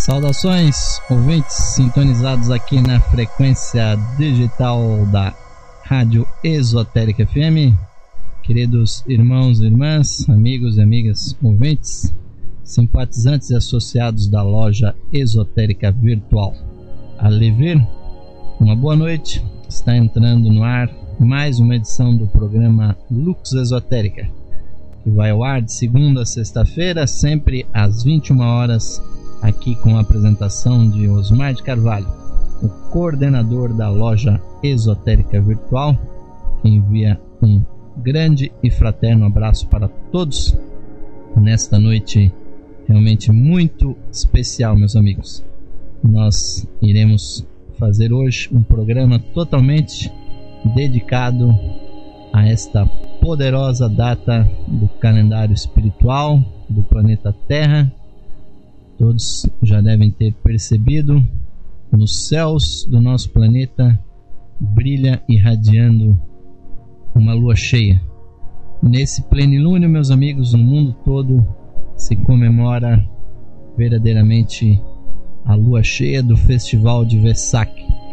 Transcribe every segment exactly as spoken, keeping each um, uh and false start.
Saudações, ouvintes sintonizados aqui na frequência digital da Rádio Esotérica F M, queridos irmãos e irmãs, amigos e amigas ouvintes, simpatizantes e associados da loja esotérica virtual Alevir, uma boa noite. Está entrando no ar mais uma edição do programa Lux Esotérica, que vai ao ar de segunda a sexta-feira, sempre às vinte e uma horas, aqui com a apresentação de Osmar de Carvalho, o coordenador da loja esotérica virtual, que envia um grande e fraterno abraço para todos nesta noite realmente muito especial, meus amigos. Nós iremos fazer hoje um programa totalmente dedicado a esta poderosa data do calendário espiritual do planeta Terra. Todos já devem ter percebido, nos céus do nosso planeta brilha irradiando uma lua cheia. Nesse plenilúnio, meus amigos, no mundo todo se comemora verdadeiramente a lua cheia do Festival de Vesak.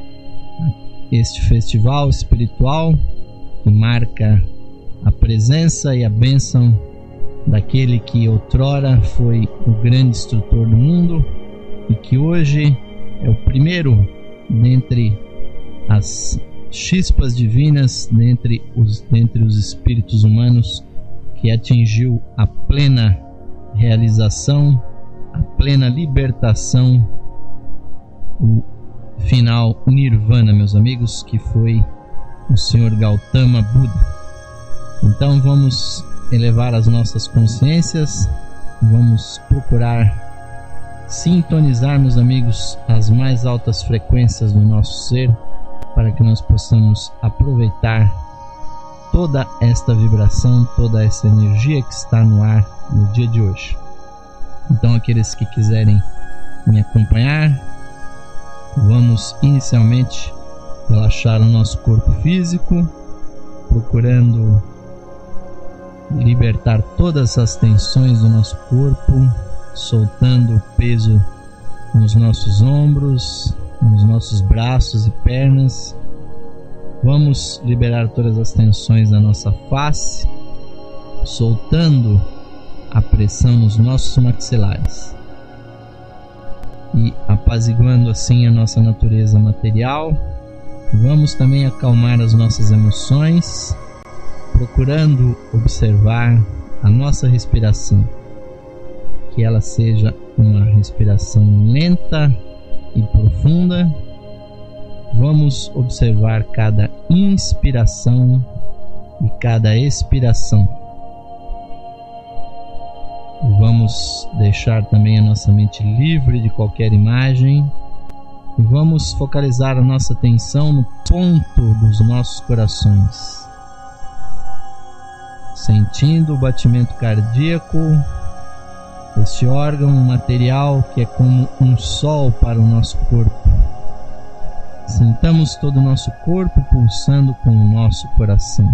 Este festival espiritual que marca a presença e a bênção daquele que outrora foi o grande instrutor do mundo e que hoje é o primeiro dentre as chispas divinas, dentre os, dentre os espíritos humanos, que atingiu a plena realização, a plena libertação, o final nirvana, meus amigos, que foi o senhor Gautama Buda. Então vamos elevar as nossas consciências, vamos procurar sintonizar, meus amigos, as mais altas frequências do nosso ser, para que nós possamos aproveitar toda esta vibração, toda essa energia que está no ar no dia de hoje. Então, aqueles que quiserem me acompanhar, vamos inicialmente relaxar o nosso corpo físico, procurando libertar todas as tensões do nosso corpo, soltando o peso nos nossos ombros, nos nossos braços e pernas. Vamos liberar todas as tensões da nossa face, soltando a pressão nos nossos maxilares e apaziguando assim a nossa natureza material. Vamos também acalmar as nossas emoções, procurando observar a nossa respiração, que ela seja uma respiração lenta e profunda. Vamos observar cada inspiração e cada expiração. Vamos deixar também a nossa mente livre de qualquer imagem e vamos focalizar a nossa atenção no ponto dos nossos corações, sentindo o batimento cardíaco, este órgão material que é como um sol para o nosso corpo. Sintamos todo o nosso corpo pulsando com o nosso coração.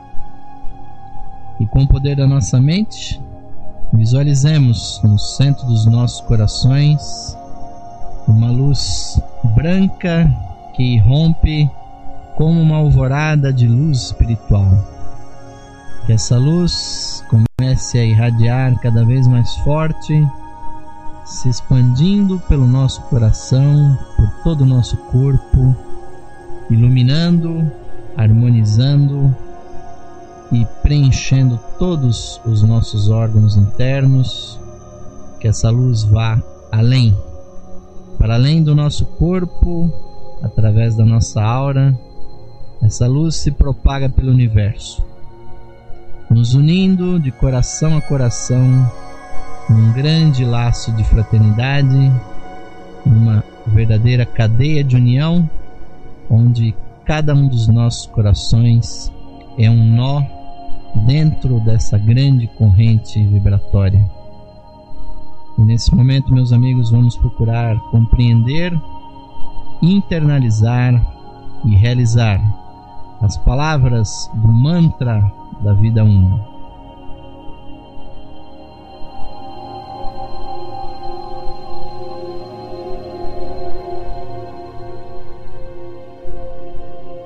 E com o poder da nossa mente, visualizemos no centro dos nossos corações uma luz branca que irrompe como uma alvorada de luz espiritual. Que essa luz comece a irradiar cada vez mais forte, se expandindo pelo nosso coração, por todo o nosso corpo, iluminando, harmonizando e preenchendo todos os nossos órgãos internos. Que essa luz vá além, para além do nosso corpo, através da nossa aura. Essa luz se propaga pelo universo, nos unindo de coração a coração num grande laço de fraternidade, numa verdadeira cadeia de união, onde cada um dos nossos corações é um nó dentro dessa grande corrente vibratória. E nesse momento, meus amigos, vamos procurar compreender, internalizar e realizar as palavras do mantra da vida uma.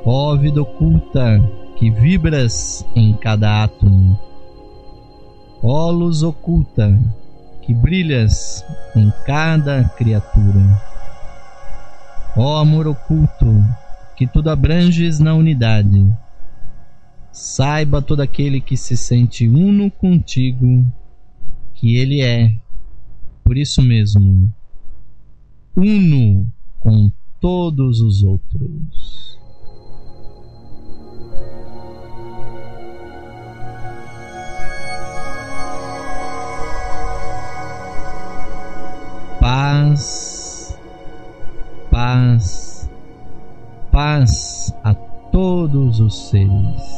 Ó vida oculta, que vibras em cada átomo. Ó luz oculta, que brilhas em cada criatura. Ó amor oculto, que tudo abranges na unidade. Saiba todo aquele que se sente uno contigo, que ele é, por isso mesmo, uno com todos os outros. Paz, paz, paz a todos os seres.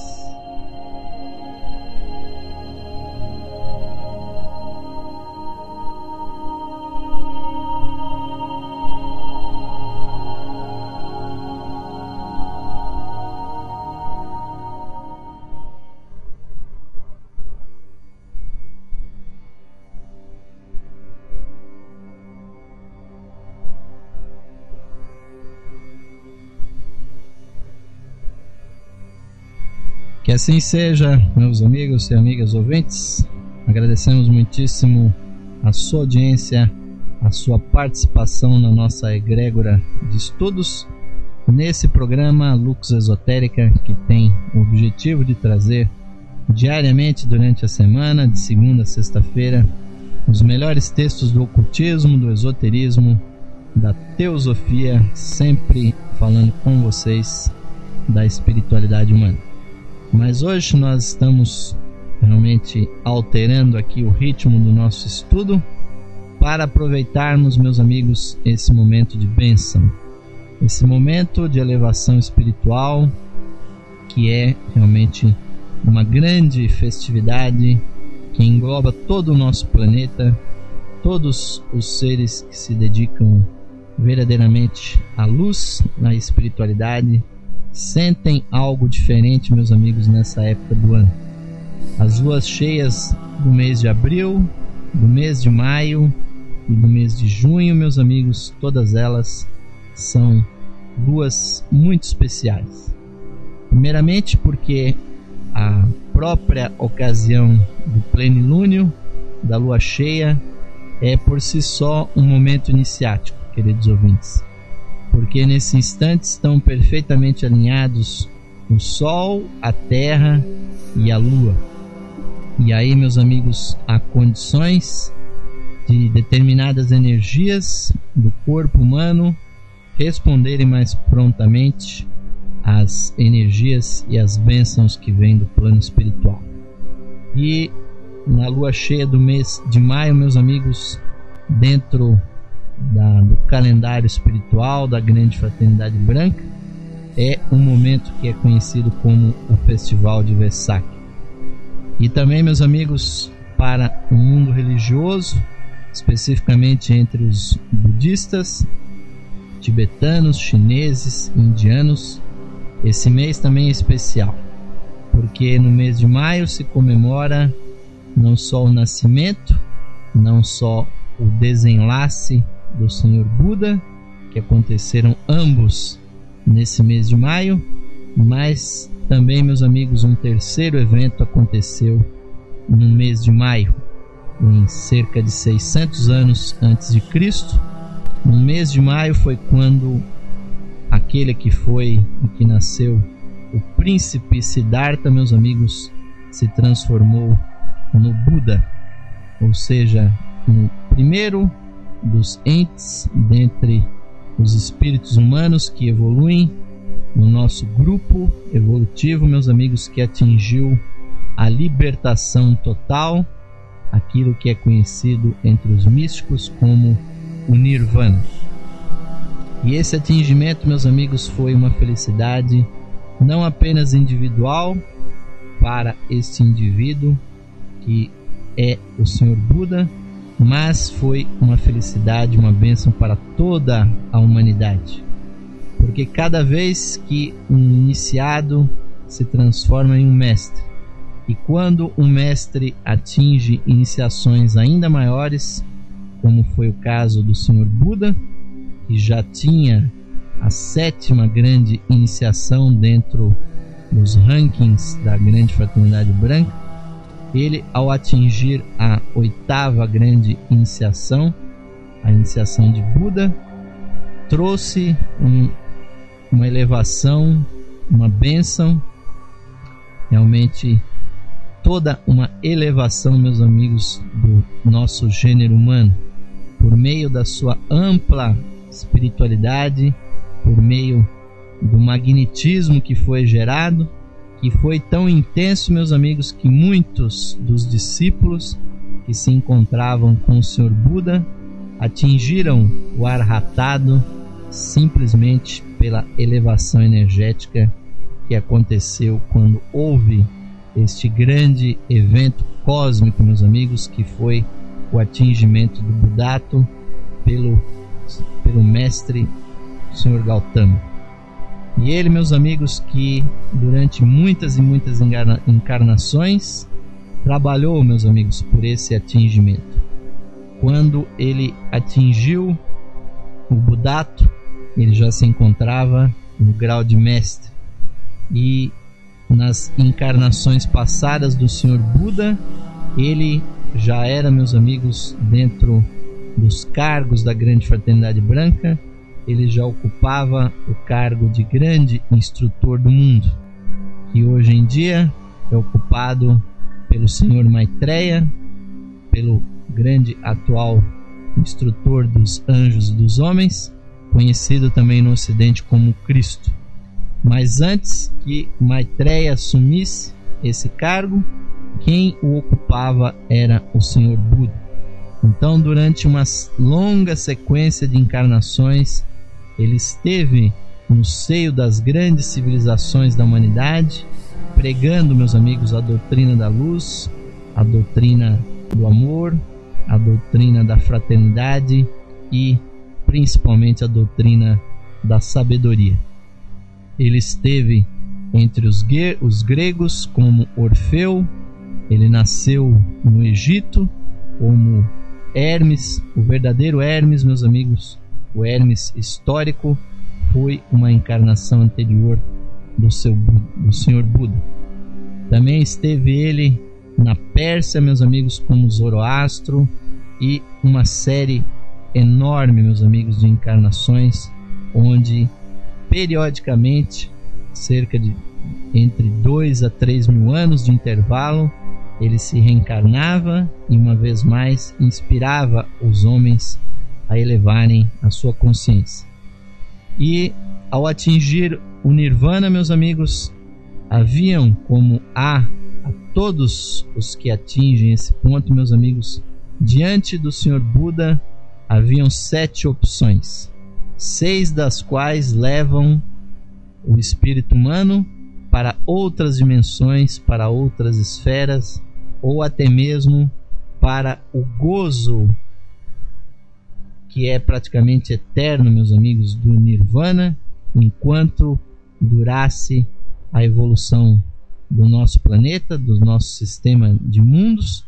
Que assim seja, meus amigos e amigas ouvintes. Agradecemos muitíssimo a sua audiência, a sua participação na nossa egrégora de estudos nesse programa Lux Esotérica, que tem o objetivo de trazer diariamente durante a semana, de segunda a sexta-feira, os melhores textos do ocultismo, do esoterismo, da teosofia, sempre falando com vocês da espiritualidade humana. Mas hoje nós estamos realmente alterando aqui o ritmo do nosso estudo para aproveitarmos, meus amigos, esse momento de bênção, esse momento de elevação espiritual, que é realmente uma grande festividade que engloba todo o nosso planeta, todos os seres que se dedicam verdadeiramente à luz, à espiritualidade, sentem algo diferente, meus amigos, nessa época do ano. As luas cheias do mês de abril, do mês de maio e do mês de junho, meus amigos, todas elas são luas muito especiais. Primeiramente porque a própria ocasião do plenilúnio, da lua cheia, é por si só um momento iniciático, queridos ouvintes. Porque nesse instante estão perfeitamente alinhados o Sol, a Terra e a Lua. E aí, meus amigos, há condições de determinadas energias do corpo humano responderem mais prontamente às energias e às bênçãos que vêm do plano espiritual. E na lua cheia do mês de maio, meus amigos, dentro Da, do calendário espiritual da Grande Fraternidade Branca, é um momento que é conhecido como o Festival de Vesak. E também, meus amigos, para o mundo religioso, especificamente entre os budistas, tibetanos, chineses, indianos, esse mês também é especial, porque no mês de maio se comemora não só o nascimento, não só o desenlace do Senhor Buda, que aconteceram ambos nesse mês de maio, mas também, meus amigos, um terceiro evento aconteceu no mês de maio, em cerca de seiscentos anos antes de Cristo. No mês de maio foi quando aquele que foi e que nasceu, o príncipe Siddhartha, meus amigos, se transformou no Buda, ou seja, no primeiro dos entes dentre os espíritos humanos que evoluem no nosso grupo evolutivo, meus amigos, que atingiu a libertação total, aquilo que é conhecido entre os místicos como o Nirvana. E esse atingimento, meus amigos, foi uma felicidade não apenas individual para este indivíduo que é o Senhor Buda, mas foi uma felicidade, uma bênção para toda a humanidade. Porque cada vez que um iniciado se transforma em um mestre, e quando um mestre atinge iniciações ainda maiores, como foi o caso do Senhor Buda, que já tinha a sétima grande iniciação dentro dos rankings da Grande Fraternidade Branca. Ele, ao atingir a oitava grande iniciação, a iniciação de Buda, trouxe um, uma elevação, uma bênção, realmente toda uma elevação, meus amigos, do nosso gênero humano, por meio da sua ampla espiritualidade, por meio do magnetismo que foi gerado, que foi tão intenso, meus amigos, que muitos dos discípulos que se encontravam com o Senhor Buda atingiram o arhatado simplesmente pela elevação energética que aconteceu quando houve este grande evento cósmico, meus amigos, que foi o atingimento do Budato pelo, pelo mestre Senhor Gautama. E ele, meus amigos, que durante muitas e muitas encarnações trabalhou, meus amigos, por esse atingimento. Quando ele atingiu o Budato, ele já se encontrava no grau de mestre. E nas encarnações passadas do Senhor Buda, ele já era, meus amigos, dentro dos cargos da Grande Fraternidade Branca, ele já ocupava o cargo de grande instrutor do mundo, que hoje em dia é ocupado pelo Senhor Maitreya, pelo grande atual instrutor dos anjos e dos homens, conhecido também no Ocidente como Cristo. Mas antes que Maitreya assumisse esse cargo, quem o ocupava era o Senhor Buda. Então, durante uma longa sequência de encarnações, ele esteve no seio das grandes civilizações da humanidade, pregando, meus amigos, a doutrina da luz, a doutrina do amor, a doutrina da fraternidade e principalmente a doutrina da sabedoria. Ele esteve entre os, ge- os gregos como Orfeu, ele nasceu no Egito como Hermes, o verdadeiro Hermes, meus amigos. O Hermes histórico foi uma encarnação anterior do, seu, do Senhor Buda. Também esteve ele na Pérsia, meus amigos, como Zoroastro, e uma série enorme, meus amigos, de encarnações, onde periodicamente, cerca de entre dois a três mil anos de intervalo, ele se reencarnava e uma vez mais inspirava os homens a elevarem a sua consciência. E ao atingir o Nirvana, meus amigos, haviam, como há a todos os que atingem esse ponto, meus amigos, diante do Senhor Buda haviam sete opções, seis das quais levam o espírito humano para outras dimensões, para outras esferas, ou até mesmo para o gozo que é praticamente eterno, meus amigos, do Nirvana, enquanto durasse a evolução do nosso planeta, do nosso sistema de mundos.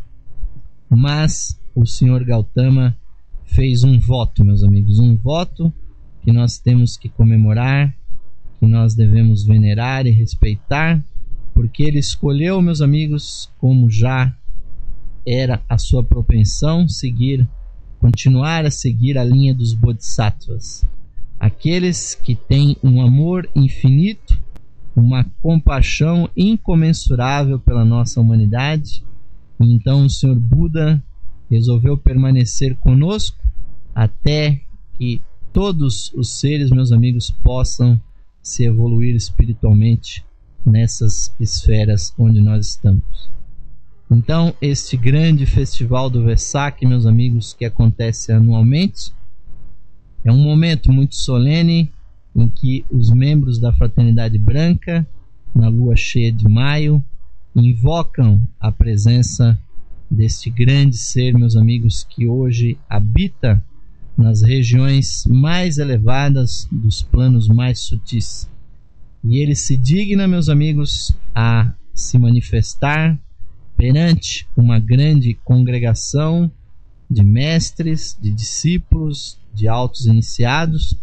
Mas o Senhor Gautama fez um voto, meus amigos, um voto que nós temos que comemorar, que nós devemos venerar e respeitar, porque ele escolheu, meus amigos, como já era a sua propensão, seguir, continuar a seguir a linha dos Bodhisattvas, aqueles que têm um amor infinito, uma compaixão incomensurável pela nossa humanidade. E então o Senhor Buda resolveu permanecer conosco até que todos os seres, meus amigos, possam se evoluir espiritualmente nessas esferas onde nós estamos. Então, este grande festival do Vesak, meus amigos, que acontece anualmente, é um momento muito solene em que os membros da Fraternidade Branca, na lua cheia de maio, invocam a presença deste grande ser, meus amigos, que hoje habita nas regiões mais elevadas dos planos mais sutis. E ele se digna, meus amigos, a se manifestar perante uma grande congregação de mestres, de discípulos, de altos iniciados,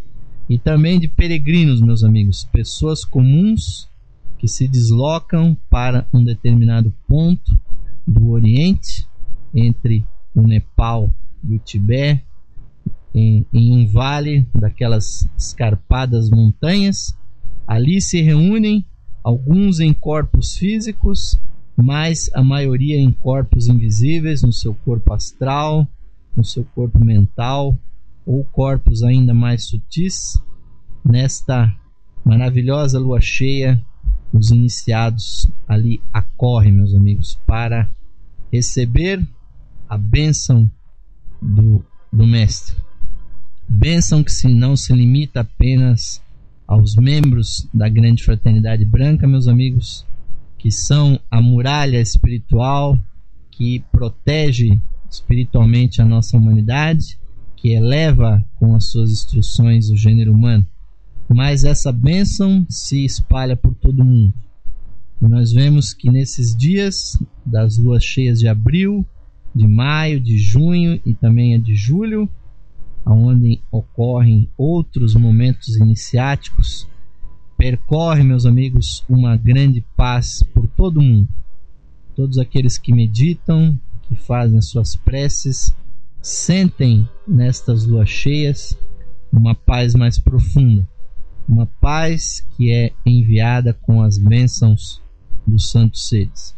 e também de peregrinos, meus amigos, pessoas comuns que se deslocam para um determinado ponto do Oriente, entre o Nepal e o Tibete, em, em um vale daquelas escarpadas montanhas. Ali se reúnem, alguns em corpos físicos, mas a maioria em corpos invisíveis, no seu corpo astral, no seu corpo mental, ou corpos ainda mais sutis. Nesta maravilhosa lua cheia, os iniciados ali acorrem, meus amigos, para receber a bênção do, do Mestre. Bênção que se não se limita apenas aos membros da grande fraternidade branca, meus amigos, que são a muralha espiritual que protege espiritualmente a nossa humanidade, que eleva com as suas instruções o gênero humano. Mas essa bênção se espalha por todo mundo. E nós vemos que nesses dias das luas cheias de abril, de maio, de junho e também a de julho, onde ocorrem outros momentos iniciáticos, percorre, meus amigos, uma grande paz por todo mundo. Todos aqueles que meditam, que fazem as suas preces, sentem nestas luas cheias uma paz mais profunda, uma paz que é enviada com as bênçãos dos santos seres.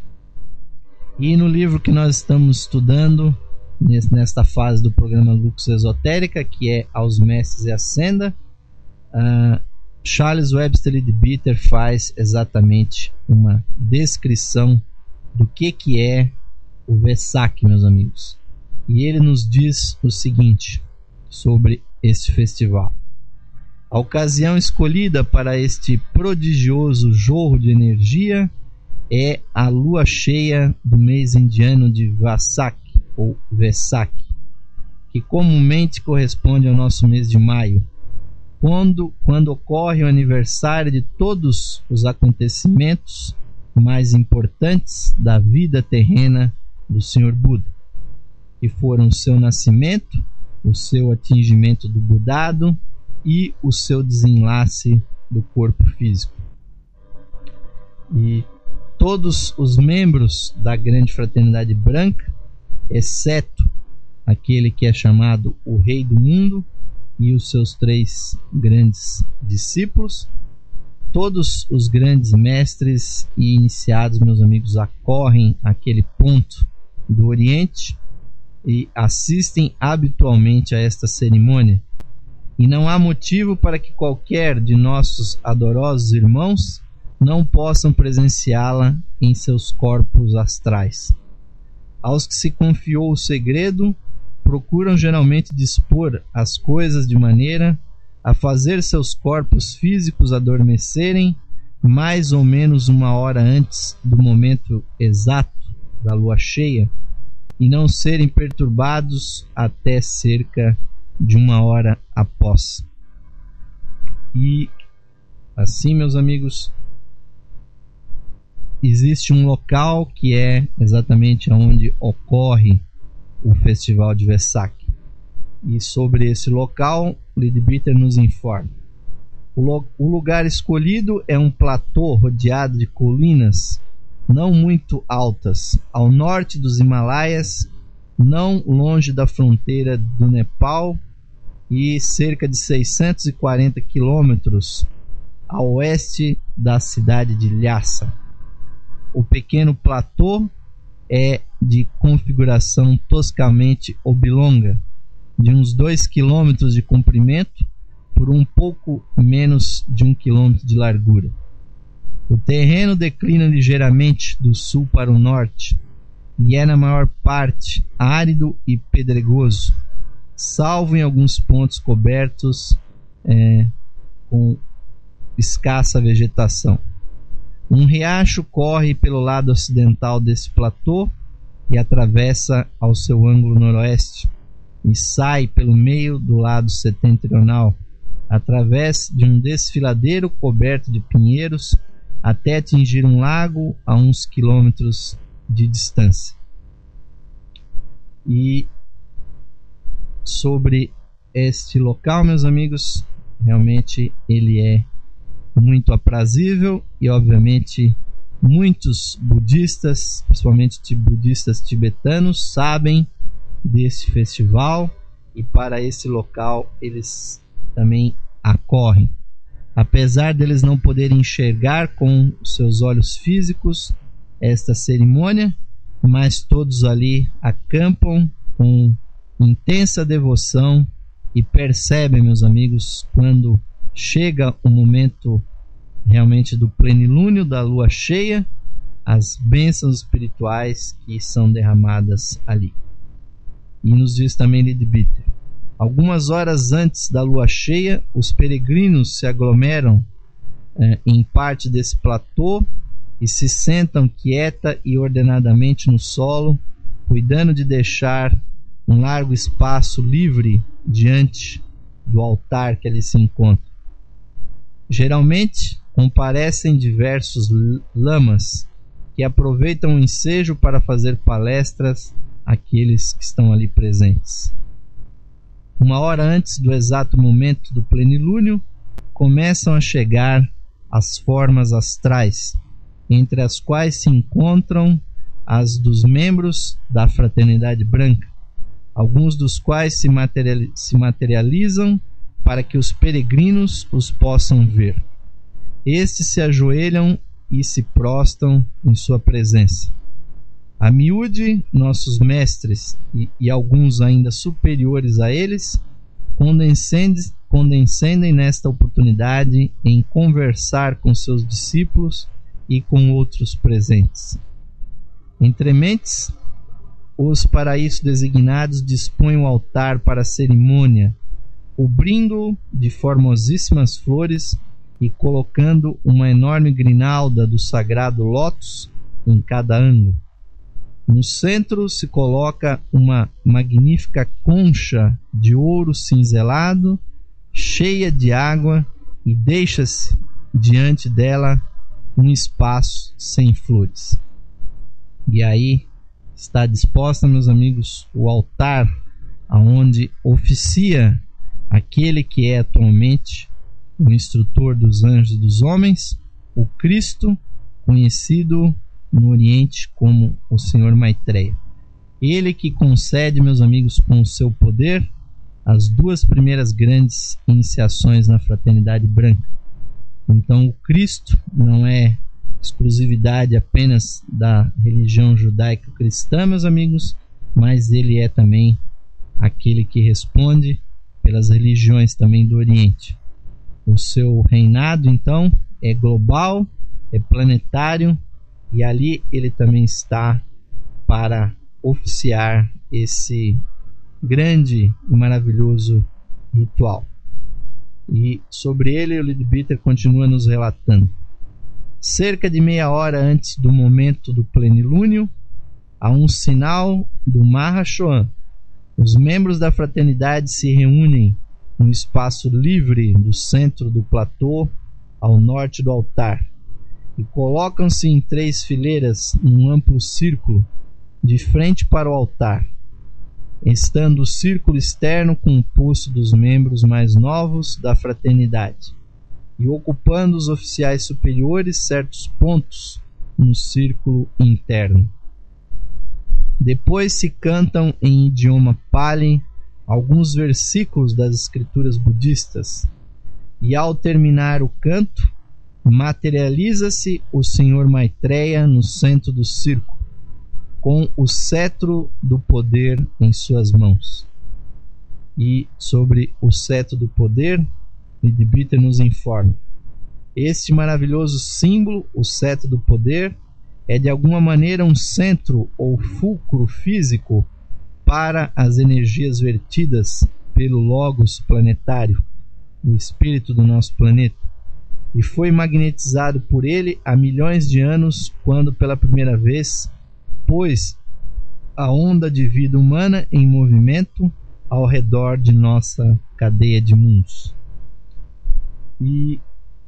E no livro que nós estamos estudando nesta fase do programa Lux Esotérica, que é Aos Mestres e Ascenda, uh, Charles Webster Leadbeater faz exatamente uma descrição do que, que é o Vesak, meus amigos. E ele nos diz o seguinte sobre este festival: a ocasião escolhida para este prodigioso jorro de energia é a lua cheia do mês indiano de Vasak, ou Vesak, que comumente corresponde ao nosso mês de maio, quando, quando ocorre o aniversário de todos os acontecimentos mais importantes da vida terrena do Senhor Buda, que foram o seu nascimento, o seu atingimento do Budado e o seu desenlace do corpo físico. E todos os membros da grande fraternidade branca, exceto aquele que é chamado o Rei do Mundo e os seus três grandes discípulos, todos os grandes mestres e iniciados, meus amigos, acorrem àquele ponto do Oriente e assistem habitualmente a esta cerimônia. E não há motivo para que qualquer de nossos adorosos irmãos não possam presenciá-la em seus corpos astrais. Aos que se confiou o segredo, procuram geralmente dispor as coisas de maneira a fazer seus corpos físicos adormecerem mais ou menos uma hora antes do momento exato da lua cheia e não serem perturbados até cerca de uma hora após. E assim, meus amigos, existe um local que é exatamente onde ocorre o festival de Vesak. E sobre esse local, Leadbeater nos informa: o, lo- o lugar escolhido é um platô rodeado de colinas não muito altas, ao norte dos Himalaias, não longe da fronteira do Nepal e cerca de seiscentos e quarenta quilômetros a oeste da cidade de Lhasa. O pequeno platô é de configuração toscamente oblonga, de uns dois quilômetros de comprimento por um pouco menos de um quilômetro de largura. O terreno declina ligeiramente do sul para o norte e é na maior parte árido e pedregoso, salvo em alguns pontos cobertos é, com escassa vegetação. Um riacho corre pelo lado ocidental desse platô e atravessa ao seu ângulo noroeste e sai pelo meio do lado setentrional, através de um desfiladeiro coberto de pinheiros até atingir um lago a uns quilômetros de distância. E sobre este local, meus amigos, realmente ele é muito aprazível e obviamente muitos budistas, principalmente budistas tibetanos, sabem desse festival e para esse local eles também acorrem. Apesar deles não poderem enxergar com seus olhos físicos esta cerimônia, mas todos ali acampam com intensa devoção e percebem, meus amigos, quando chega o momento realmente do plenilúnio, da lua cheia, as bênçãos espirituais que são derramadas ali. E nos diz também Leadbeater: algumas horas antes da lua cheia, os peregrinos se aglomeram eh, em parte desse platô e se sentam quieta e ordenadamente no solo, cuidando de deixar um largo espaço livre diante do altar que ali se encontra. Geralmente comparecem diversos lamas que aproveitam o ensejo para fazer palestras àqueles que estão ali presentes. Uma hora antes do exato momento do plenilúnio, começam a chegar as formas astrais, entre as quais se encontram as dos membros da Fraternidade Branca, alguns dos quais se, material, se materializam para que os peregrinos os possam ver. Estes se ajoelham e se prostam em sua presença. A miúde, nossos mestres e, e alguns ainda superiores a eles condescendem, condescendem nesta oportunidade em conversar com seus discípulos e com outros presentes. Entre mentes, os para isso designados dispõem o altar para a cerimônia, cobrindo-o de formosíssimas flores e colocando uma enorme grinalda do sagrado lótus em cada ângulo. No centro se coloca uma magnífica concha de ouro cinzelado, cheia de água, e deixa-se diante dela um espaço sem flores. E aí está disposta, meus amigos, o altar aonde oficia aquele que é atualmente o instrutor dos anjos e dos homens, o Cristo, conhecido no Oriente como o Senhor Maitreya. Ele que concede, meus amigos, com o seu poder, as duas primeiras grandes iniciações na Fraternidade Branca. Então o Cristo não é exclusividade apenas da religião judaico-cristã, meus amigos, mas ele é também aquele que responde pelas religiões também do Oriente. O seu reinado, então, é global, é planetário, e ali ele também está para oficiar esse grande e maravilhoso ritual. E sobre ele o Leadbeater continua nos relatando: cerca de meia hora antes do momento do plenilúnio, a um sinal do Mahashohan, os membros da fraternidade se reúnem no espaço livre do centro do platô, ao norte do altar, e colocam-se em três fileiras num amplo círculo, de frente para o altar, estando o círculo externo composto dos membros mais novos da fraternidade, e ocupando os oficiais superiores certos pontos no círculo interno. Depois se cantam em idioma Pali alguns versículos das escrituras budistas, e ao terminar o canto, materializa-se o Senhor Maitreya no centro do círculo, com o cetro do poder em suas mãos. E sobre o cetro do poder, Leadbeater nos informa: este maravilhoso símbolo, o cetro do poder, é de alguma maneira um centro ou fulcro físico para as energias vertidas pelo Logos planetário, o espírito do nosso planeta, e foi magnetizado por ele há milhões de anos, quando pela primeira vez pôs a onda de vida humana em movimento ao redor de nossa cadeia de mundos. E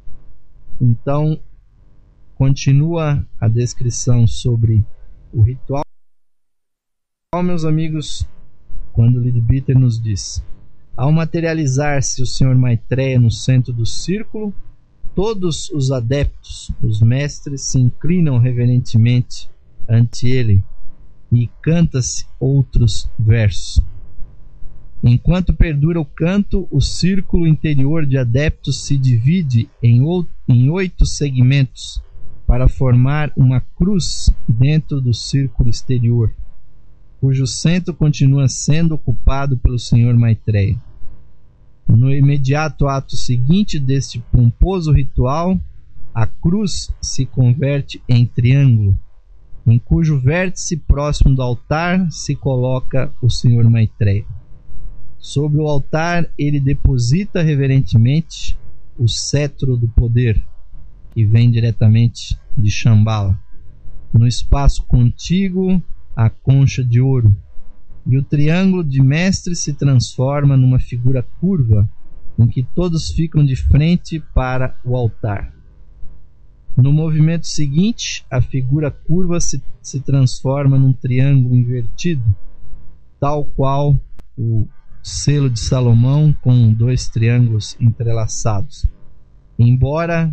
então continua a descrição sobre o ritual, meus amigos, quando Leadbeater nos diz: Ao materializar-se o senhor Maitreya no centro do círculo, todos os adeptos, os mestres, se inclinam reverentemente ante ele e canta-se outros versos. Enquanto perdura o canto, o círculo interior de adeptos se divide em oito segmentos para formar uma cruz dentro do círculo exterior, cujo centro continua sendo ocupado pelo senhor Maitreya. No imediato ato seguinte deste pomposo ritual, a cruz se converte em triângulo, em cujo vértice próximo do altar se coloca o senhor Maitreya. Sobre o altar, ele deposita reverentemente o cetro do poder, que vem diretamente de Shambhala. No espaço contíguo, a concha de ouro, e o triângulo de mestre se transforma numa figura curva, em que todos ficam de frente para o altar. No movimento seguinte, a figura curva se, se transforma num triângulo invertido, tal qual o selo de Salomão com dois triângulos entrelaçados. Embora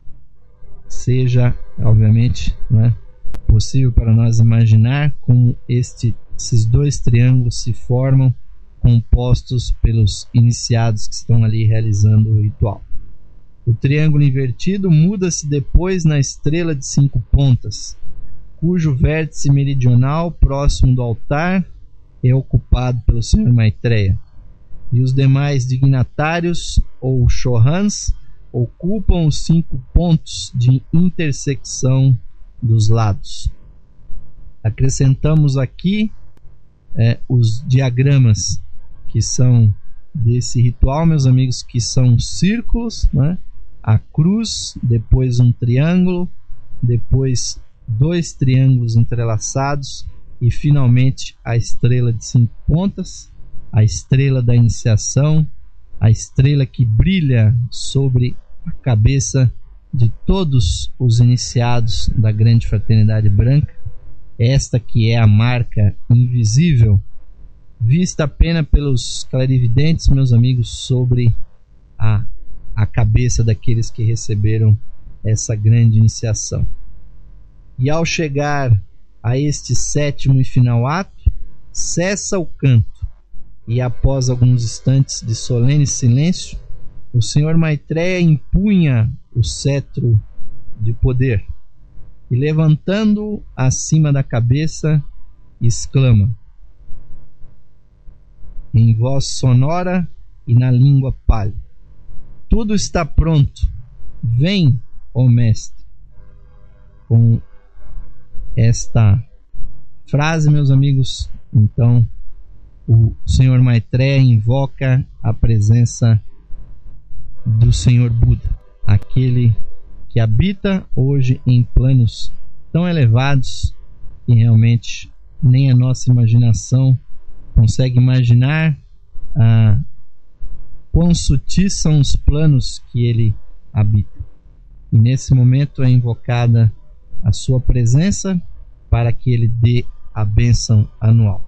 seja, obviamente, né, possível para nós imaginar como este, esses dois triângulos se formam, compostos pelos iniciados que estão ali realizando o ritual. O triângulo invertido muda-se depois na estrela de cinco pontas, cujo vértice meridional próximo do altar é ocupado pelo senhor Maitreya, e os demais dignatários ou Chohans ocupam os cinco pontos de intersecção dos lados. Acrescentamos aqui é, os diagramas que são desse ritual, meus amigos, que são círculos, né? A cruz, depois um triângulo, depois dois triângulos entrelaçados e finalmente a estrela de cinco pontas, a estrela da iniciação, a estrela que brilha sobre a cabeça de todos os iniciados da grande fraternidade branca, esta que é a marca invisível, vista apenas pelos clarividentes, meus amigos, sobre a, a cabeça daqueles que receberam essa grande iniciação. E ao chegar a este sétimo e final ato, cessa o canto, e após alguns instantes de solene silêncio, o senhor Maitreya empunha o cetro de poder e, levantando-o acima da cabeça, exclama em voz sonora e na língua pálida: tudo está pronto, vem, ó mestre. Com esta frase, meus amigos, então o senhor Maitreya invoca a presença do senhor Buda, aquele que habita hoje em planos tão elevados que realmente nem a nossa imaginação consegue imaginar ah, quão sutis são os planos que ele habita. E nesse momento é invocada a sua presença para que ele dê a bênção anual.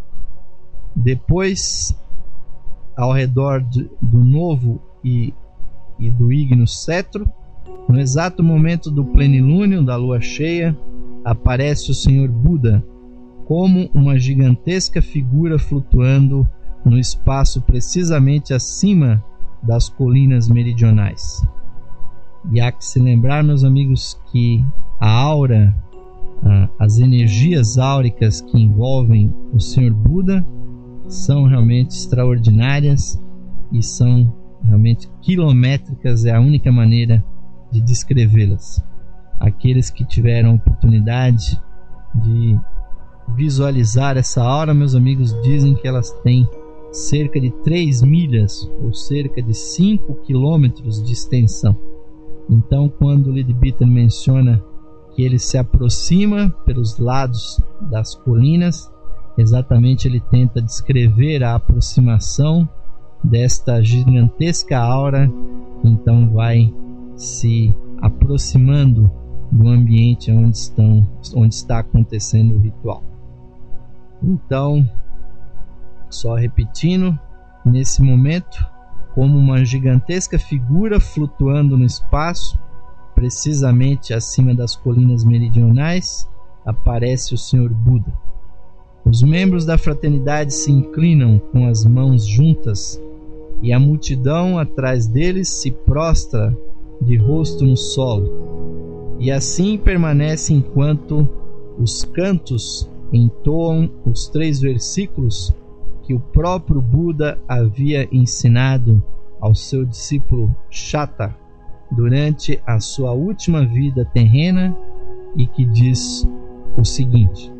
Depois, ao redor de, do novo e, e do ígneo cetro, no exato momento do plenilúnio da lua cheia, aparece o senhor Buda como uma gigantesca figura flutuando no espaço precisamente acima das colinas meridionais. E há que se lembrar, meus amigos, que a aura, as energias áuricas que envolvem o senhor Buda são realmente extraordinárias e são realmente quilométricas, é a única maneira de descrevê-las. Aqueles que tiveram a oportunidade de visualizar essa aura, meus amigos, dizem que elas têm cerca de três milhas ou cerca de cinco quilômetros de extensão. Então, quando Leadbeater menciona que ele se aproxima pelos lados das colinas, exatamente ele tenta descrever a aproximação desta gigantesca aura, então vai se aproximando do ambiente onde, estão, onde está acontecendo o ritual. Então, só repetindo, Nesse momento, como uma gigantesca figura flutuando no espaço, precisamente acima das colinas meridionais, aparece o senhor Buda. Os membros da fraternidade se inclinam com as mãos juntas e a multidão atrás deles se prostra de rosto no solo. E assim permanece enquanto os cantos entoam os três versículos que o próprio Buda havia ensinado ao seu discípulo Shatta durante a sua última vida terrena, e que diz o seguinte: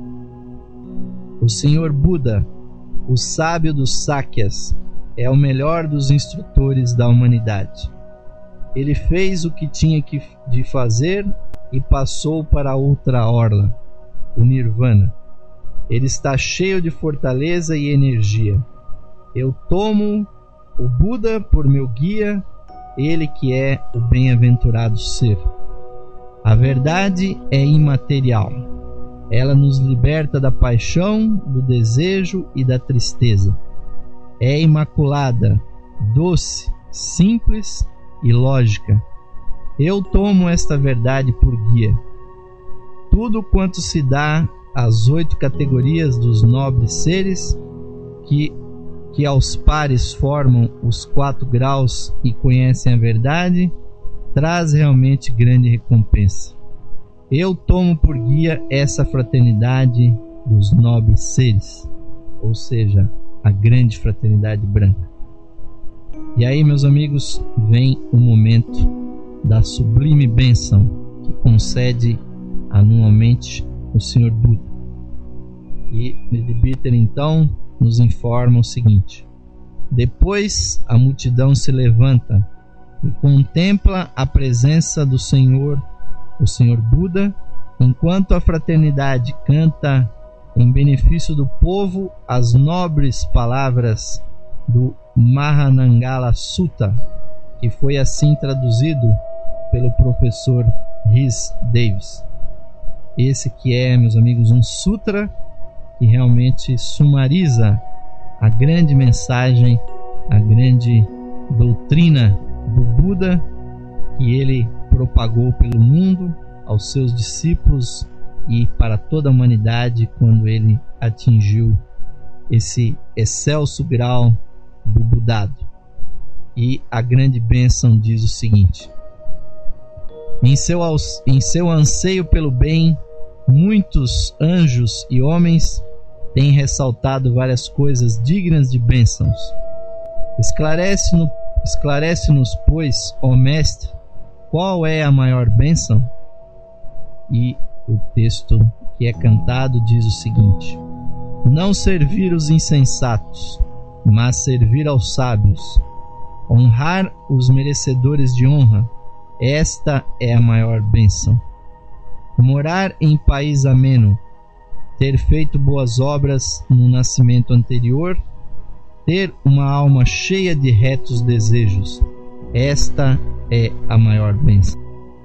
o senhor Buda, o sábio dos Sakyas, é o melhor dos instrutores da humanidade. Ele fez o que tinha que de fazer e passou para outra orla, o Nirvana. Ele está cheio de fortaleza e energia. Eu tomo o Buda por meu guia, ele que é o bem-aventurado ser. A verdade é imaterial. Ela nos liberta da paixão, do desejo e da tristeza. É imaculada, doce, simples e lógica. Eu tomo esta verdade por guia. Tudo quanto se dá às oito categorias dos nobres seres, que, que aos pares formam os quatro graus e conhecem a verdade, traz realmente grande recompensa. Eu tomo por guia essa fraternidade dos nobres seres, ou seja, a grande fraternidade branca. E aí, meus amigos, vem o momento da sublime bênção que concede anualmente o senhor Buda. E Nedibiter então nos informa o seguinte: depois a multidão se levanta e contempla a presença do Senhor, o senhor Buda, enquanto a fraternidade canta em benefício do povo as nobres palavras do Mahanangala Sutta, que foi assim traduzido pelo professor Rhys Davis. Esse que é, meus amigos, um sutra que realmente sumariza a grande mensagem, a grande doutrina do Buda, que ele propagou pelo mundo aos seus discípulos e para toda a humanidade quando ele atingiu esse excelso grau do Budado. E a grande bênção diz o seguinte: em seu, em seu anseio pelo bem, muitos anjos e homens têm ressaltado várias coisas dignas de bênçãos. Esclarece-nos, esclarece-nos, pois, ó Mestre, qual é a maior bênção? E o texto que é cantado diz o seguinte: não servir os insensatos, mas servir aos sábios, honrar os merecedores de honra, esta é a maior bênção. Morar em país ameno, ter feito boas obras no nascimento anterior, ter uma alma cheia de retos desejos, esta é a maior bênção.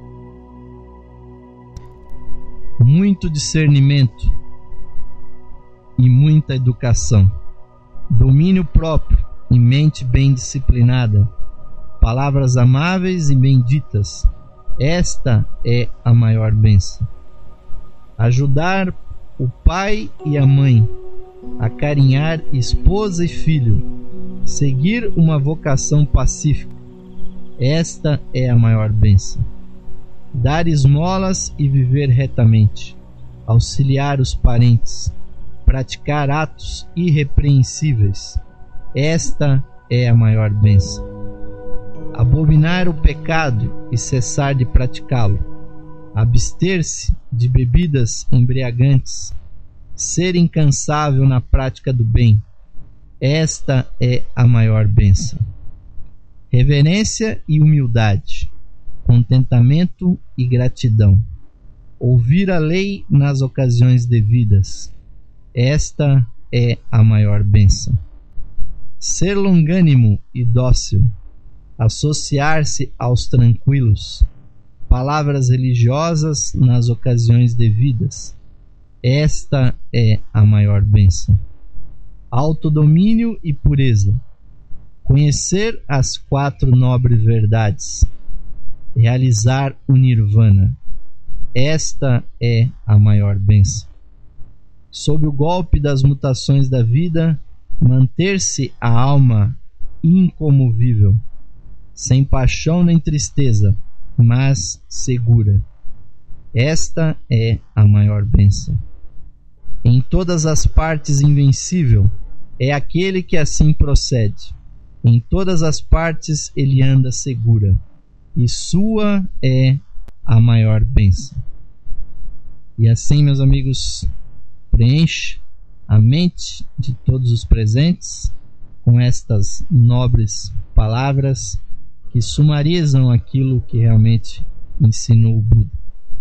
Muito discernimento e muita educação, domínio próprio e mente bem disciplinada, palavras amáveis e benditas, esta é a maior bênção. Ajudar o pai e a mãe, acarinhar esposa e filho, seguir uma vocação pacífica, esta é a maior bênção. Dar esmolas e viver retamente, auxiliar os parentes, praticar atos irrepreensíveis, esta é a maior bênção. Abominar o pecado e cessar de praticá-lo, abster-se de bebidas embriagantes, ser incansável na prática do bem, esta é a maior bênção. Reverência e humildade, contentamento e gratidão, ouvir a lei nas ocasiões devidas, esta é a maior bênção. Ser longânimo e dócil, associar-se aos tranquilos, palavras religiosas nas ocasiões devidas, esta é a maior bênção. Autodomínio e pureza, conhecer as quatro nobres verdades, realizar o Nirvana. Esta é a maior bênção. Sob o golpe das mutações da vida, manter-se a alma incomovível, sem paixão nem tristeza, mas segura. Esta é a maior bênção. Em todas as partes invencível é aquele que assim procede. Em todas as partes ele anda segura, e sua é a maior bênção. E assim, meus amigos, preenche a mente de todos os presentes com estas nobres palavras que sumarizam aquilo que realmente ensinou o Buda.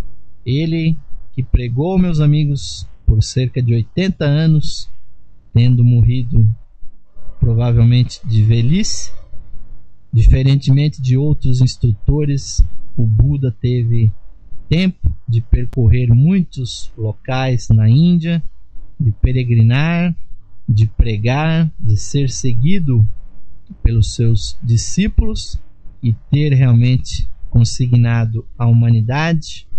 Ele que pregou, meus amigos, por cerca de oitenta anos, tendo morrido provavelmente de velhice. Diferentemente de outros instrutores, o Buda teve tempo de percorrer muitos locais na Índia, de peregrinar, de pregar, de ser seguido pelos seus discípulos e ter realmente consignado à humanidade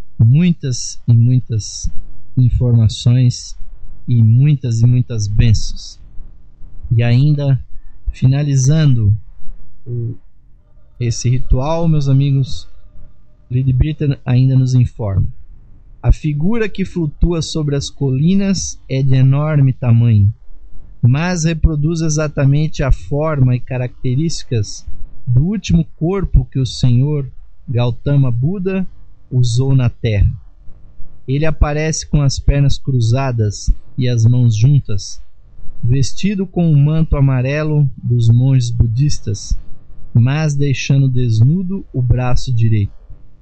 muitas e muitas informações e muitas e muitas bênçãos. E ainda finalizando o, esse ritual, meus amigos, Leadbeater ainda nos informa: a figura que flutua sobre as colinas é de enorme tamanho, mas reproduz exatamente a forma e características do último corpo que o Senhor Gautama Buda usou na terra. Ele aparece com as pernas cruzadas e as mãos juntas, vestido com o manto amarelo dos monges budistas, mas deixando desnudo o braço direito.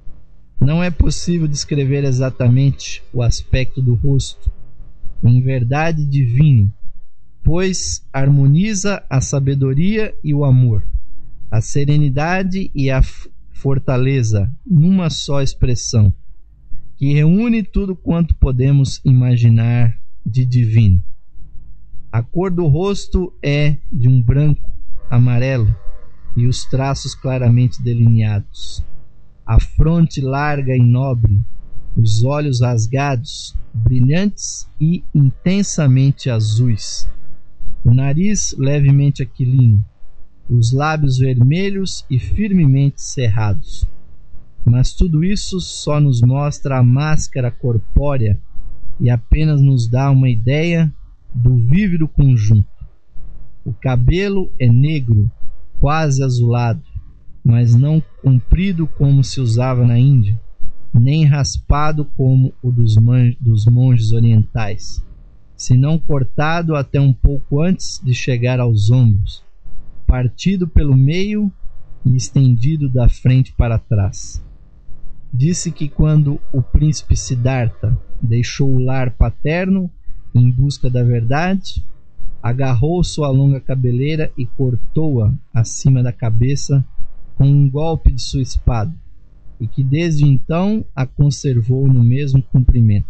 Não é possível descrever exatamente o aspecto do rosto, em verdade divino, pois harmoniza a sabedoria e o amor, a serenidade e a fortaleza numa só expressão, que reúne tudo quanto podemos imaginar de divino. A cor do rosto é de um branco amarelo e os traços claramente delineados. A fronte larga e nobre, os olhos rasgados, brilhantes e intensamente azuis, o nariz levemente aquilino, os lábios vermelhos e firmemente cerrados. Mas tudo isso só nos mostra a máscara corpórea e apenas nos dá uma ideia do vívido conjunto. O cabelo é negro, quase azulado, mas não comprido como se usava na Índia, nem raspado como o dos, dos monges orientais, senão cortado até um pouco antes de chegar aos ombros, partido pelo meio e estendido da frente para trás. Disse que quando o príncipe Siddhartha deixou o lar paterno em busca da verdade, agarrou sua longa cabeleira e cortou-a acima da cabeça com um golpe de sua espada, e que desde então a conservou no mesmo comprimento.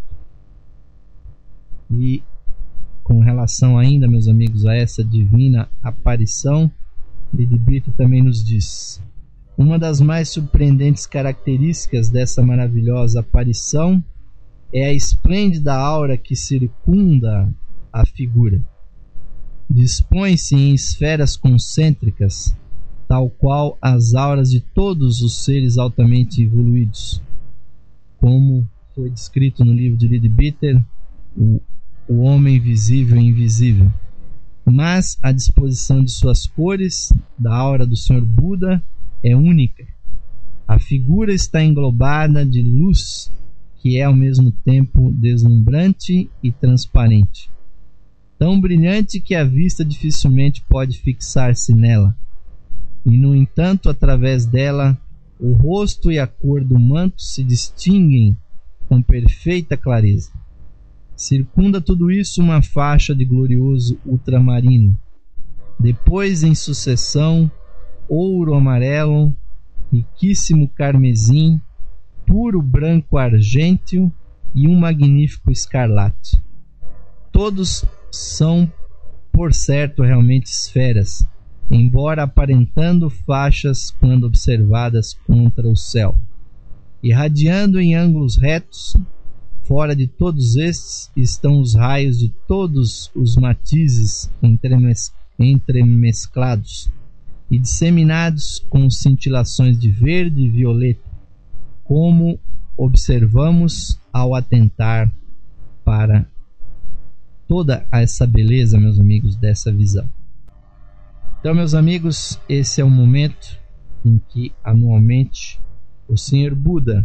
E com relação ainda, meus amigos, a essa divina aparição, Leadbeater também nos diz: uma das mais surpreendentes características dessa maravilhosa aparição é a esplêndida aura que circunda a figura. Dispõe-se em esferas concêntricas, tal qual as auras de todos os seres altamente evoluídos, como foi descrito no livro de Leadbeater, o, o homem visível e invisível. Mas a disposição de suas cores, da aura do Senhor Buda, é única. A figura está englobada de luz, que é ao mesmo tempo deslumbrante e transparente, tão brilhante que a vista dificilmente pode fixar-se nela. E, no entanto, através dela, o rosto e a cor do manto se distinguem com perfeita clareza. Circunda tudo isso uma faixa de glorioso ultramarino. Depois, em sucessão, ouro amarelo, riquíssimo carmesim, puro branco argênteo e um magnífico escarlate. Todos são, por certo, realmente esferas, embora aparentando faixas quando observadas contra o céu, irradiando em ângulos retos. Fora de todos estes estão os raios de todos os matizes entremes- entremesclados e disseminados com cintilações de verde e violeta, como observamos ao atentar para toda essa beleza, meus amigos, dessa visão. Então, meus amigos, esse é o momento em que anualmente o Senhor Buda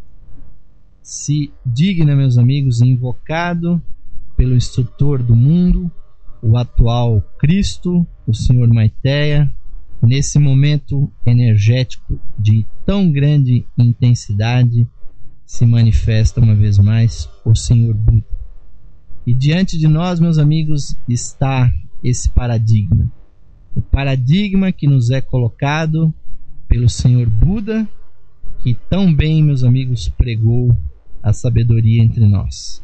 se digna, meus amigos, invocado pelo instrutor do mundo, o atual Cristo, o Senhor Maitreya, nesse momento energético de tão grande intensidade, se manifesta uma vez mais o Senhor Buda. E diante de nós, meus amigos, está esse paradigma. O paradigma que nos é colocado pelo Senhor Buda, que tão bem, meus amigos, pregou a sabedoria entre nós.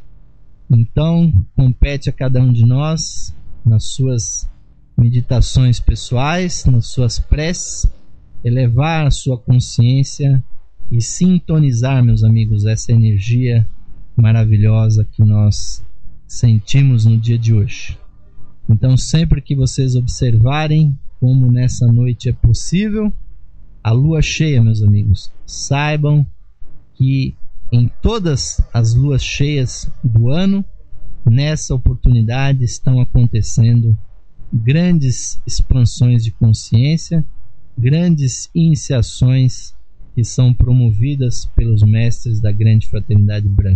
Então, compete a cada um de nós, nas suas meditações pessoais, nas suas preces, elevar a sua consciência e sintonizar, meus amigos, essa energia maravilhosa que nós sentimos no dia de hoje. Então, sempre que vocês observarem como nessa noite é possível a lua cheia, meus amigos, saibam que em todas as luas cheias do ano, nessa oportunidade estão acontecendo grandes expansões de consciência, grandes iniciações que são promovidas pelos mestres da grande fraternidade branca.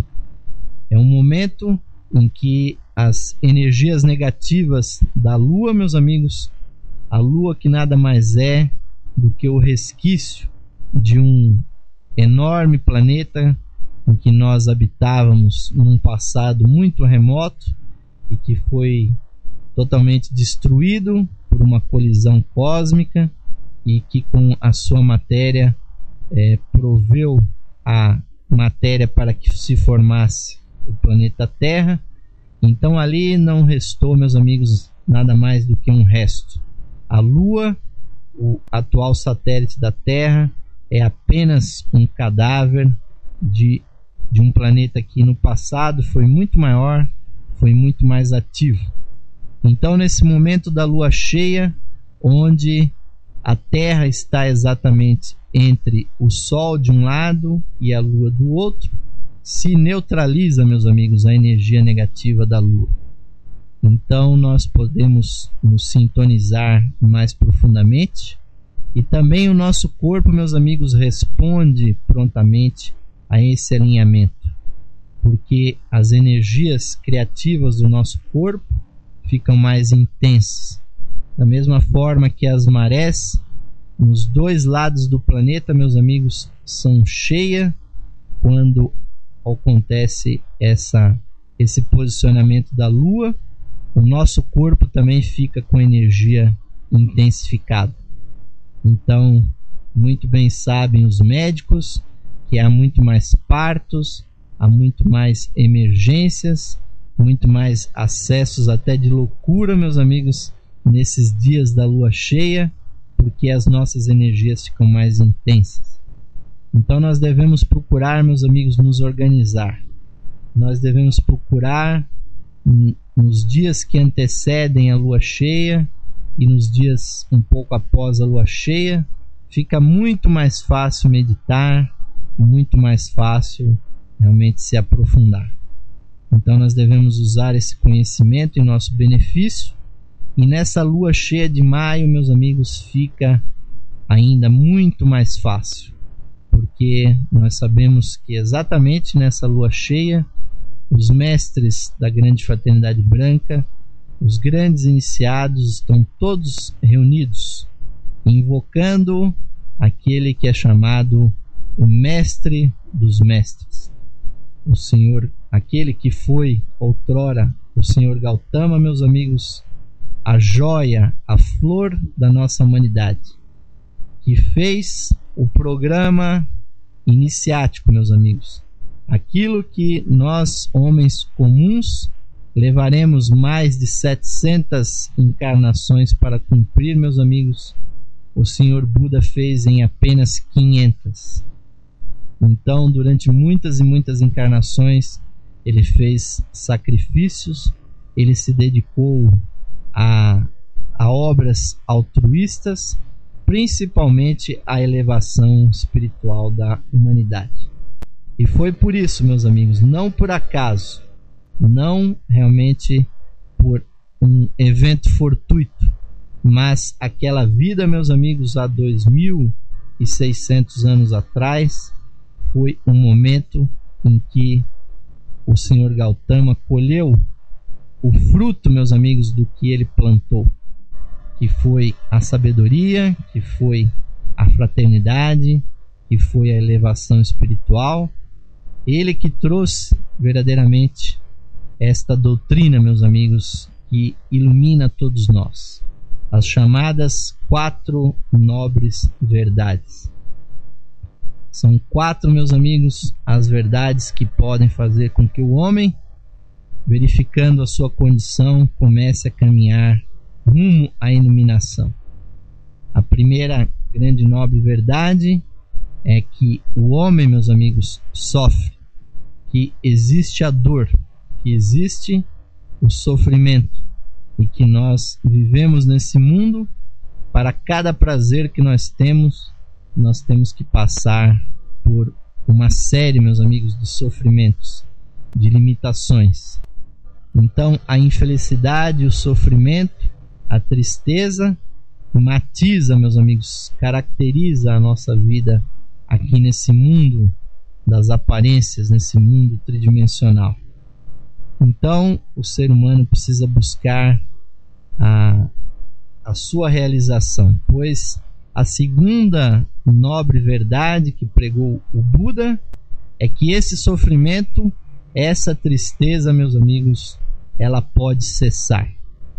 É um momento em que as energias negativas da lua, meus amigos, a lua que nada mais é do que o resquício de um enorme planeta em que nós habitávamos num passado muito remoto e que foi totalmente destruído por uma colisão cósmica e que com a sua matéria é, proveu a matéria para que se formasse o planeta Terra. Então ali não restou, meus amigos, nada mais do que um resto. A Lua, o atual satélite da Terra, é apenas um cadáver de, de um planeta que no passado foi muito maior, foi muito mais ativo. Então, nesse momento da lua cheia, onde a Terra está exatamente entre o Sol de um lado e a Lua do outro, se neutraliza, meus amigos, a energia negativa da Lua. Então nós podemos nos sintonizar mais profundamente e também o nosso corpo, meus amigos, responde prontamente a esse alinhamento, porque as energias criativas do nosso corpo ficam mais intensas. Da mesma forma que as marés nos dois lados do planeta, meus amigos, são cheias quando acontece essa, esse posicionamento da Lua, o nosso corpo também fica com energia intensificada. Então, muito bem sabem os médicos que há muito mais partos, há muito mais emergências, muito mais acessos até de loucura, meus amigos, nesses dias da lua cheia, porque as nossas energias ficam mais intensas. Então nós devemos procurar, meus amigos, nos organizar. Nós devemos procurar nos dias que antecedem a lua cheia e nos dias um pouco após a lua cheia, fica muito mais fácil meditar, muito mais fácil realmente se aprofundar. Então nós devemos usar esse conhecimento em nosso benefício, e nessa lua cheia de maio, meus amigos, fica ainda muito mais fácil, porque nós sabemos que exatamente nessa lua cheia os mestres da grande fraternidade branca, os grandes iniciados, estão todos reunidos, invocando aquele que é chamado o mestre dos mestres, o Senhor, aquele que foi outrora o Senhor Gautama, meus amigos, a joia, a flor da nossa humanidade, que fez o programa iniciático, meus amigos, aquilo que nós, homens comuns, levaremos mais de setecentas encarnações para cumprir, meus amigos. O Senhor Buda fez em apenas quinhentas. Então, durante muitas e muitas encarnações, ele fez sacrifícios, ele se dedicou a, a obras altruístas, principalmente à elevação espiritual da humanidade. E foi por isso, meus amigos, não por acaso, não realmente por um evento fortuito, mas aquela vida, meus amigos, há dois mil e seiscentos anos atrás, foi um momento em que o Senhor Gautama colheu o fruto, meus amigos, do que ele plantou, que foi a sabedoria, que foi a fraternidade, que foi a elevação espiritual. Ele que trouxe verdadeiramente esta doutrina, meus amigos, que ilumina todos nós, as chamadas quatro nobres verdades. São quatro, meus amigos, as verdades que podem fazer com que o homem, verificando a sua condição, comece a caminhar rumo à iluminação. A primeira grande nobre verdade é que o homem, meus amigos, sofre, que existe a dor, que existe o sofrimento e que nós vivemos nesse mundo. Para cada prazer que nós temos, nós temos que passar por uma série, meus amigos, de sofrimentos, de limitações. Então, a infelicidade, o sofrimento, a tristeza matiza, meus amigos, caracteriza a nossa vida aqui nesse mundo das aparências, nesse mundo tridimensional. Então, o ser humano precisa buscar a, a sua realização, pois a segunda nobre verdade que pregou o Buda é que esse sofrimento, essa tristeza, meus amigos, ela pode cessar.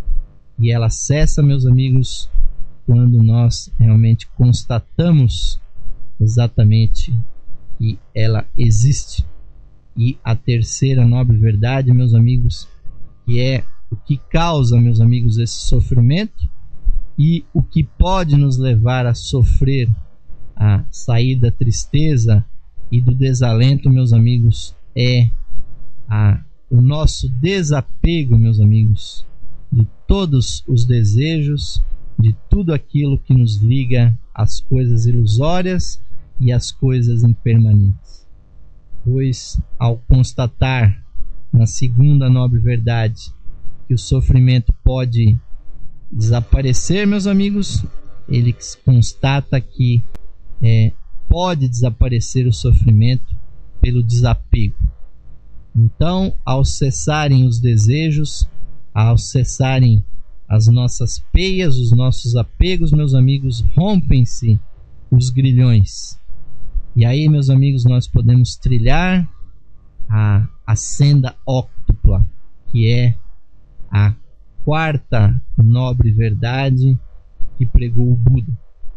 E ela cessa, meus amigos, quando nós realmente constatamos exatamente que ela existe. E a terceira nobre verdade, meus amigos, que é o que causa, meus amigos, esse sofrimento e o que pode nos levar a sofrer, a sair da tristeza e do desalento, meus amigos, é a, o nosso desapego, meus amigos, de todos os desejos, de tudo aquilo que nos liga às coisas ilusórias e às coisas impermanentes. Pois, ao constatar na segunda nobre verdade que o sofrimento pode desaparecer, meus amigos, ele constata que é, pode desaparecer o sofrimento pelo desapego. Então, ao cessarem os desejos, ao cessarem as nossas peias, os nossos apegos, meus amigos, rompem-se os grilhões. E aí, meus amigos, nós podemos trilhar a, a senda óctupla, que é a quarta nobre verdade que pregou o Buda.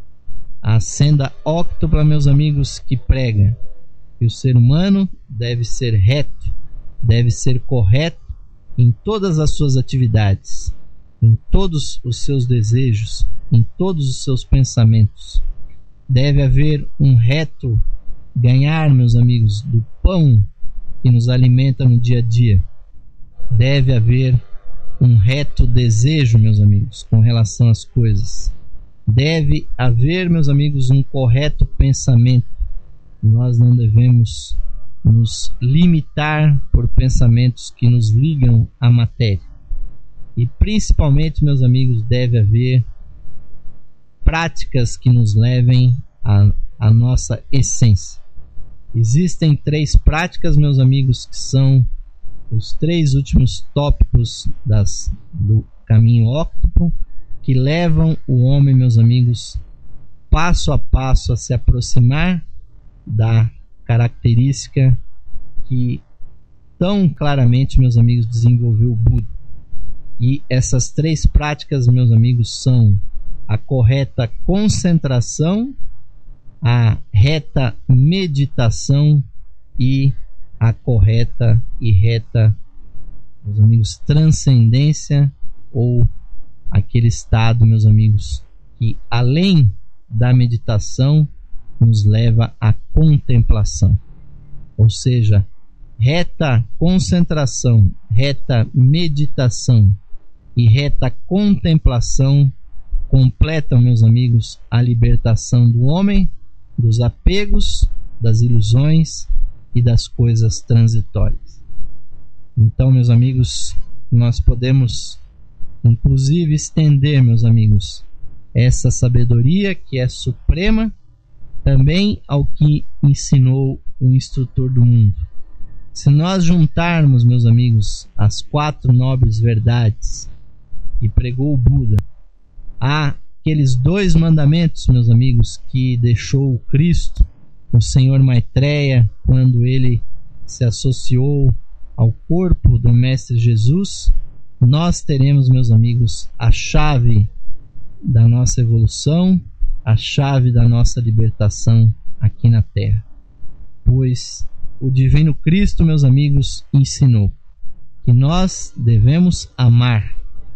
A senda óctupla, meus amigos, que prega que o ser humano deve ser reto, deve ser correto em todas as suas atividades, em todos os seus desejos, em todos os seus pensamentos. Deve haver um reto ganhar, meus amigos, do pão que nos alimenta no dia a dia. Deve haver um reto desejo, meus amigos, com relação às coisas. Deve haver, meus amigos, um correto pensamento. Nós não devemos nos limitar por pensamentos que nos ligam à matéria. E principalmente, meus amigos, deve haver práticas que nos levem à, à nossa essência. Existem três práticas, meus amigos, que são os três últimos tópicos das, do caminho óctuplo, que levam o homem, meus amigos, passo a passo a se aproximar da característica que tão claramente, meus amigos, desenvolveu o Buda. E essas três práticas, meus amigos, são a correta concentração, a reta meditação e a correta e reta meus amigos, transcendência, ou aquele estado, meus amigos, que além da meditação nos leva à contemplação. Ou seja, reta concentração, reta meditação e reta contemplação completam, meus amigos, a libertação do homem dos apegos, das ilusões e das coisas transitórias. Então, meus amigos, nós podemos inclusive estender, meus amigos, essa sabedoria que é suprema também ao que ensinou o instrutor do mundo. Se nós juntarmos, meus amigos, as quatro nobres verdades que pregou o Buda, há aqueles dois mandamentos, meus amigos, que deixou o Cristo, o Senhor Maitreya, quando ele se associou ao corpo do Mestre Jesus, nós teremos, meus amigos, a chave da nossa evolução, a chave da nossa libertação aqui na Terra. Pois o Divino Cristo, meus amigos, ensinou que nós devemos amar.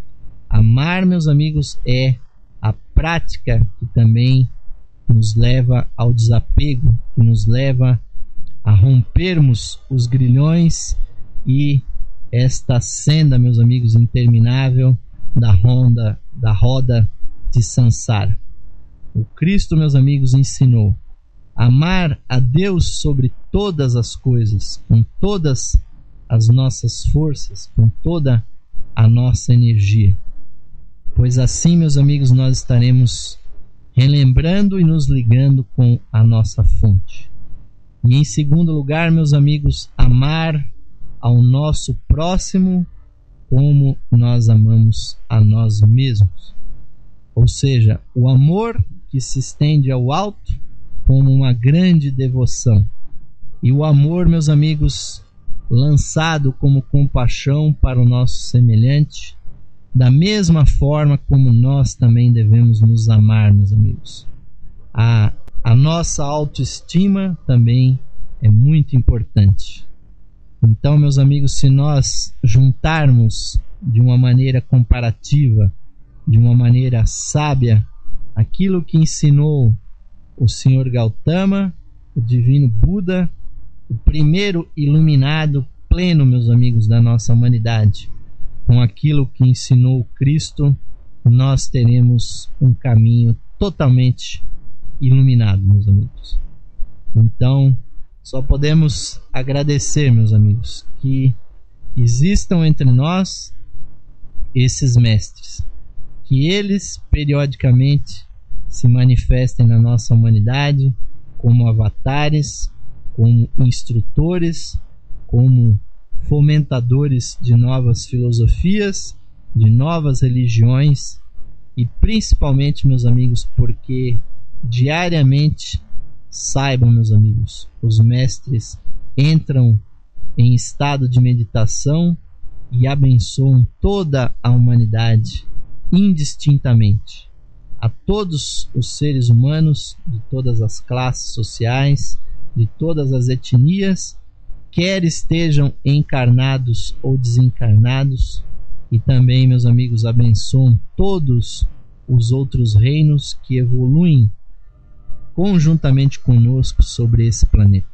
Amar, meus amigos, é a prática que também nos leva ao desapego, que nos leva a rompermos os grilhões e esta senda, meus amigos, interminável da roda, da roda de Sansara. O Cristo, meus amigos, ensinou amar a Deus sobre todas as coisas, com todas as nossas forças, com toda a nossa energia. Pois assim, meus amigos, nós estaremos relembrando e nos ligando com a nossa fonte. E em segundo lugar, meus amigos, amar ao nosso próximo como nós amamos a nós mesmos. Ou seja, o amor que se estende ao alto como uma grande devoção. E o amor, meus amigos, lançado como compaixão para o nosso semelhante, da mesma forma como nós também devemos nos amar, meus amigos. A, a nossa autoestima também é muito importante. Então, meus amigos, se nós juntarmos de uma maneira comparativa, de uma maneira sábia, aquilo que ensinou o Senhor Gautama, o Divino Buda, o primeiro iluminado pleno, meus amigos, da nossa humanidade, com aquilo que ensinou Cristo, nós teremos um caminho totalmente iluminado, meus amigos. Então, só podemos agradecer, meus amigos, que existam entre nós esses mestres, que eles periodicamente se manifestem na nossa humanidade como avatares, como instrutores, como fomentadores de novas filosofias, de novas religiões e principalmente, meus amigos, porque diariamente, saibam, meus amigos, os mestres entram em estado de meditação e abençoam toda a humanidade indistintamente. A todos os seres humanos de todas as classes sociais, de todas as etnias, quer estejam encarnados ou desencarnados, e também, meus amigos, abençoam todos os outros reinos que evoluem conjuntamente conosco sobre esse planeta.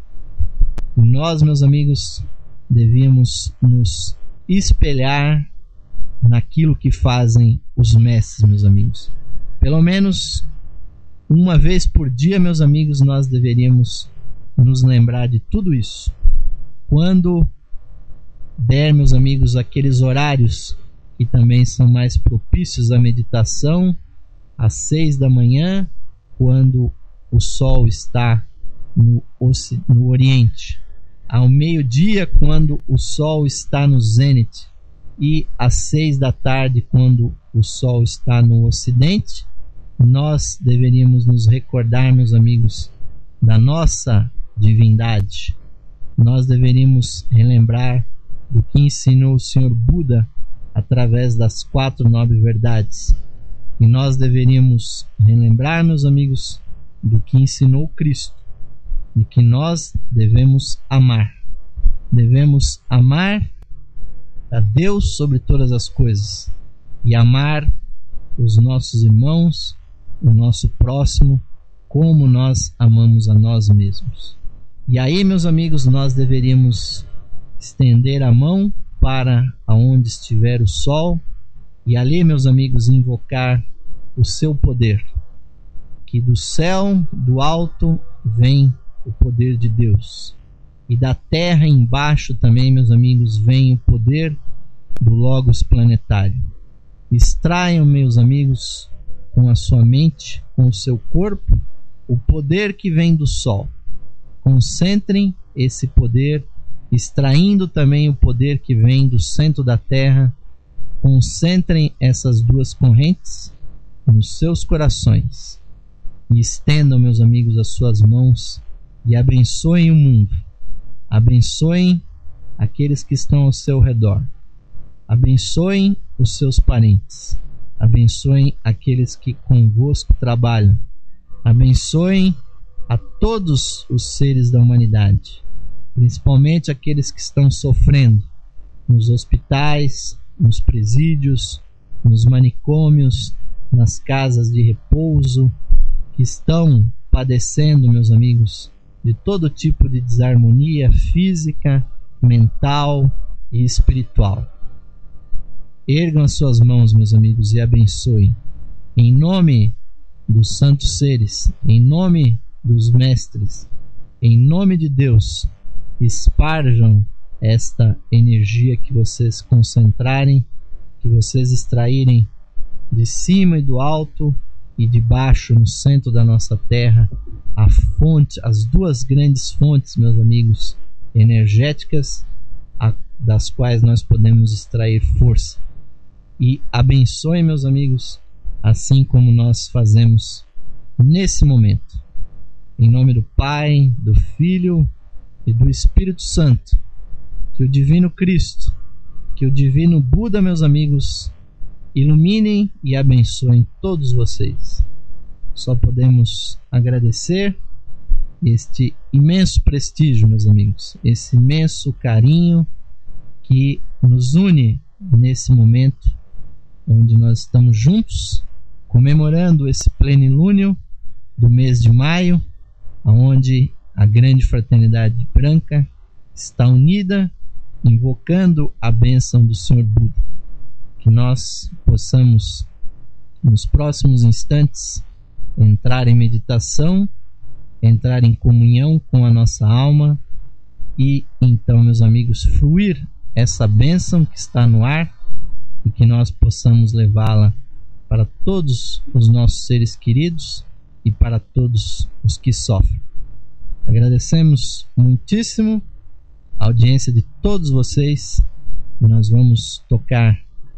E nós, meus amigos, devíamos nos espelhar naquilo que fazem os mestres, meus amigos. Pelo menos uma vez por dia, meus amigos, nós deveríamos nos lembrar de tudo isso. Quando der, meus amigos, aqueles horários que também são mais propícios à meditação, às seis da manhã, quando o sol está no, no Oriente, ao meio-dia, quando o sol está no zênite, e às seis da tarde, quando o sol está no Ocidente, nós deveríamos nos recordar, meus amigos, da nossa divindade. Nós deveríamos relembrar do que ensinou o Senhor Buda através das quatro nobres verdades. E nós deveríamos relembrar, meus amigos, do que ensinou Cristo, de que nós devemos amar. Devemos amar a Deus sobre todas as coisas e amar os nossos irmãos, o nosso próximo, como nós amamos a nós mesmos. E aí, meus amigos, nós deveríamos estender a mão para aonde estiver o sol e ali, meus amigos, invocar o seu poder, que do céu, do alto, vem o poder de Deus, e da terra embaixo também, meus amigos, vem o poder do Logos planetário. Extraiam, meus amigos, com a sua mente, com o seu corpo, o poder que vem do sol. Concentrem esse poder, extraindo também o poder que vem do centro da terra. Concentrem essas duas correntes nos seus corações e estendam, meus amigos, as suas mãos e abençoem o mundo. Abençoem aqueles que estão ao seu redor. Abençoem os seus parentes. Abençoem aqueles que convosco trabalham. Abençoem a todos os seres da humanidade, principalmente aqueles que estão sofrendo nos hospitais, nos presídios, nos manicômios, nas casas de repouso, que estão padecendo, meus amigos, de todo tipo de desarmonia física, mental e espiritual. Ergam as suas mãos, meus amigos, e abençoem. Em nome dos santos seres, em nome dos mestres, em nome de Deus, esparjam esta energia que vocês concentrarem, que vocês extraírem de cima e do alto e de baixo, no centro da nossa terra, a fonte, as duas grandes fontes, meus amigos, energéticas, a, das quais nós podemos extrair força. E abençoe, meus amigos, assim como nós fazemos nesse momento. Em nome do Pai, do Filho e do Espírito Santo, que o Divino Cristo, que o Divino Buda, meus amigos, iluminem e abençoem todos vocês. Só podemos agradecer este imenso prestígio, meus amigos, esse imenso carinho que nos une nesse momento onde nós estamos juntos, comemorando esse plenilúnio do mês de maio, onde a grande fraternidade branca está unida, invocando a bênção do Senhor Buda. Que nós possamos, nos próximos instantes, entrar em meditação, entrar em comunhão com a nossa alma e então, meus amigos, fluir essa bênção que está no ar e que nós possamos levá-la para todos os nossos seres queridos e para todos os que sofrem. Agradecemos muitíssimo a audiência de todos vocês e nós vamos tocar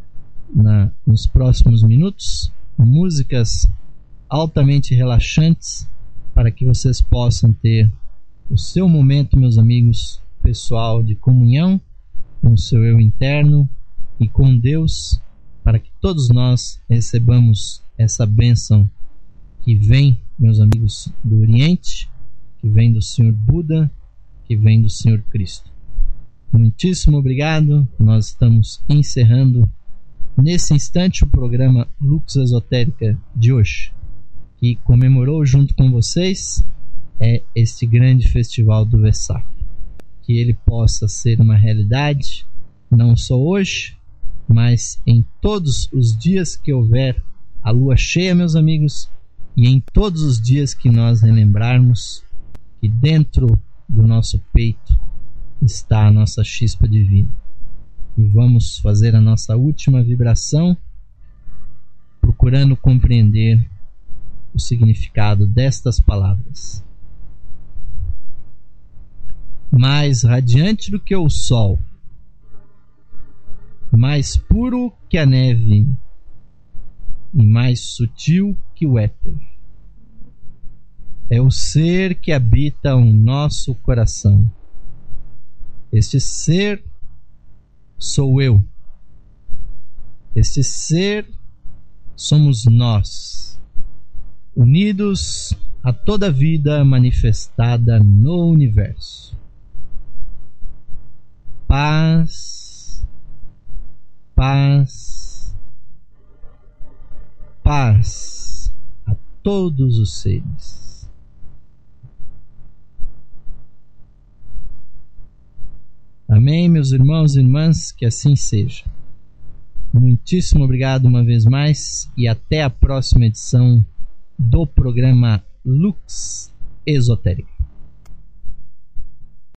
na, nos próximos minutos músicas altamente relaxantes para que vocês possam ter o seu momento, meus amigos, pessoal de comunhão com o seu eu interno e com Deus, para que todos nós recebamos essa bênção que vem, meus amigos, do Oriente, que vem do Senhor Buda, que vem do Senhor Cristo. Muitíssimo obrigado. Nós estamos encerrando nesse instante o programa Lux Esotérica de hoje, que comemorou junto com vocês é este grande festival do Vesak. Que ele possa ser uma realidade, não só hoje, mas em todos os dias que houver a lua cheia, meus amigos, e em todos os dias que nós relembrarmos que dentro do nosso peito está a nossa chispa divina. E vamos fazer a nossa última vibração, procurando compreender o significado destas palavras. Mais radiante do que o sol, mais puro que a neve e mais sutil que o éter, é o ser que habita o nosso coração. Este ser sou eu. Este ser somos nós, unidos a toda vida manifestada no universo. Paz, paz, paz a todos os seres. Amém, meus irmãos e irmãs, que assim seja. Muitíssimo obrigado uma vez mais e até a próxima edição do programa Lux Esotérica.